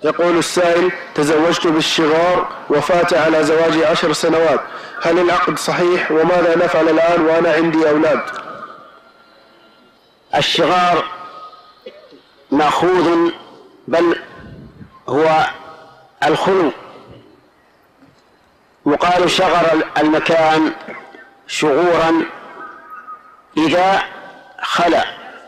يقول السائل: تزوجت بالشغار وفات على زواجي 10 سنوات، هل العقد صحيح؟ وماذا نفعل الآن وأنا عندي أولاد؟ الشغار مأخوذ، بل هو الخلو، يقال شغر المكان شغورا إذا خلا،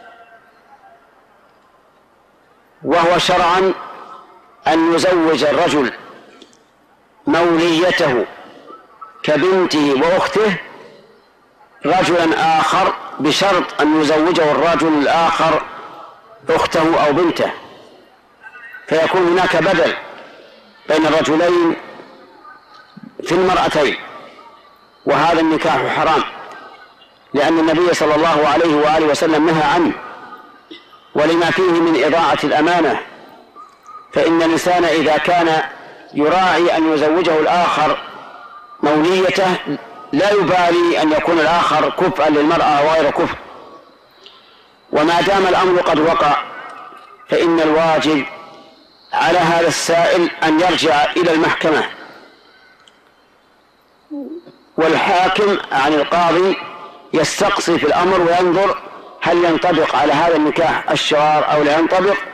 وهو شرعا أن يزوج الرجل موليته كبنته وأخته رجلا آخر، بشرط أن يزوجه الرجل الآخر أخته أو بنته، فيكون هناك بدل بين الرجلين في المرأتين، وهذا النكاح حرام، لأن النبي صلى الله عليه وآله وسلم نهى عنه، ولما فيه من إضاعة الأمانة، فإن الإنسان إذا كان يراعي أن يزوجه الآخر موليته لا يبالي أن يكون الآخر كفءا للمرأة وغير كفء، وما دام الأمر قد وقع فإن الواجب على هذا السائل أن يرجع إلى المحكمة، والحاكم عن القاضي يستقصي في الأمر وينظر هل ينطبق على هذا النكاح الشغار أو لا ينطبق،